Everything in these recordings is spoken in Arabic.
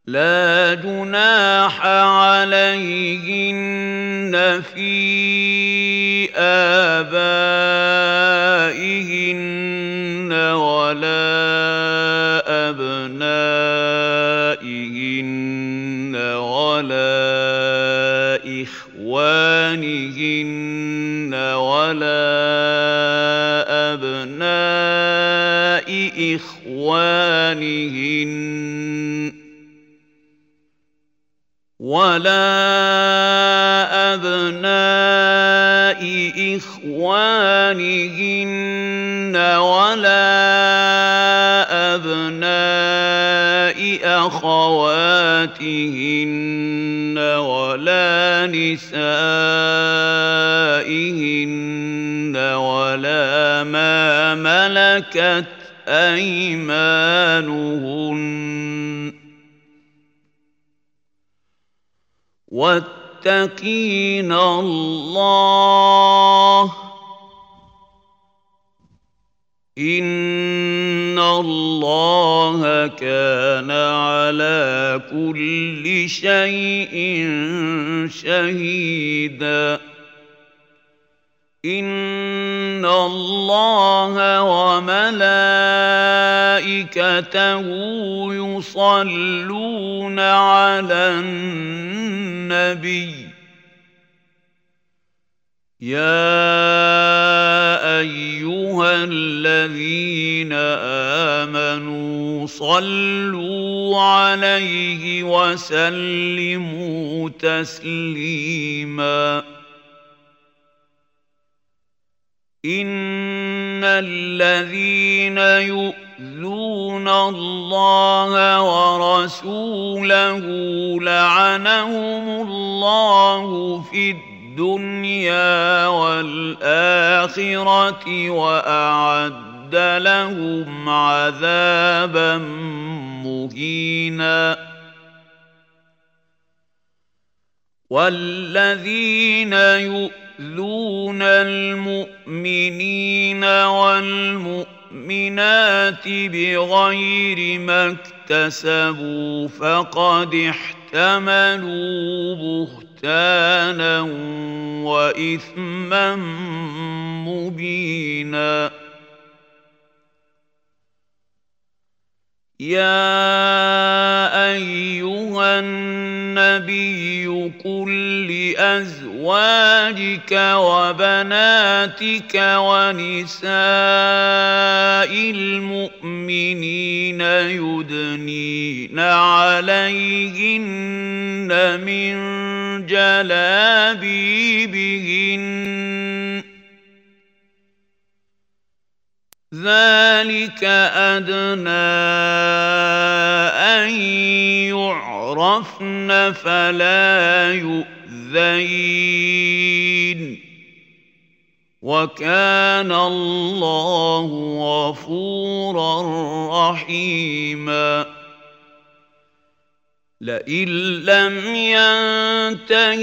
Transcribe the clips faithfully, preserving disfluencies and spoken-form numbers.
لا جناح عليهن في آبائهن ولا أبنائهن ولا إخوانهن ولا أبناء إخوانهن ولا أبناء إخوانهن ولا أبناء أخواتهن ولا نسائهن ولا ما ملكت أيمانهن واتقين الله إن الله كان على كل شيء شهيدا إن الله وملائكته يصلون على النبي يا أيها الذين آمنوا صلوا عليه وسلموا تسليما إن الذين يؤذون الله ورسوله لعنهم الله في الدنيا والآخرة وأعد لهم عذابا مهينا والذين يؤذون المؤمنين والمؤمنات بغير ما اكتسبوا فقد احتملوا بهتانا وإثما مبينا يا أيها النبي قل لأزواجك وبناتك ونساء المؤمنين يدنين عليهن من جلابيبهن ذلك أدنى أن يعرفن فلا يؤذين وكان الله غفورا رحيما لئن لم ينته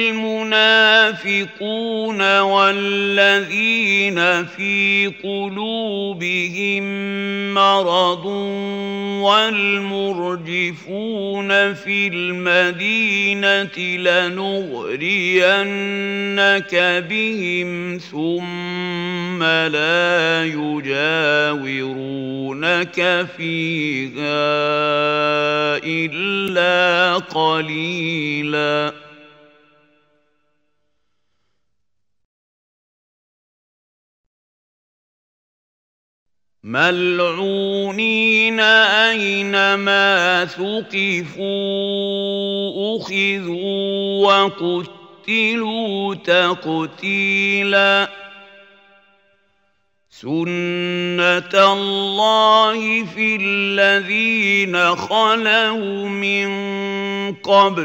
المنافقون والذين في قلوبهم مرض والمرجفون في المدينة لنغرينك بهم ثم لا يجاورونك فيها إلا قليلا ملعونين أينما ثقفوا أخذوا وقتلوا تقتيلا سنة الله في الذين خلوا من قبل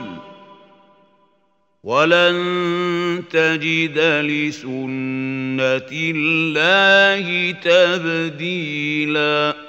ولن تجد لسنة الله تبديلاً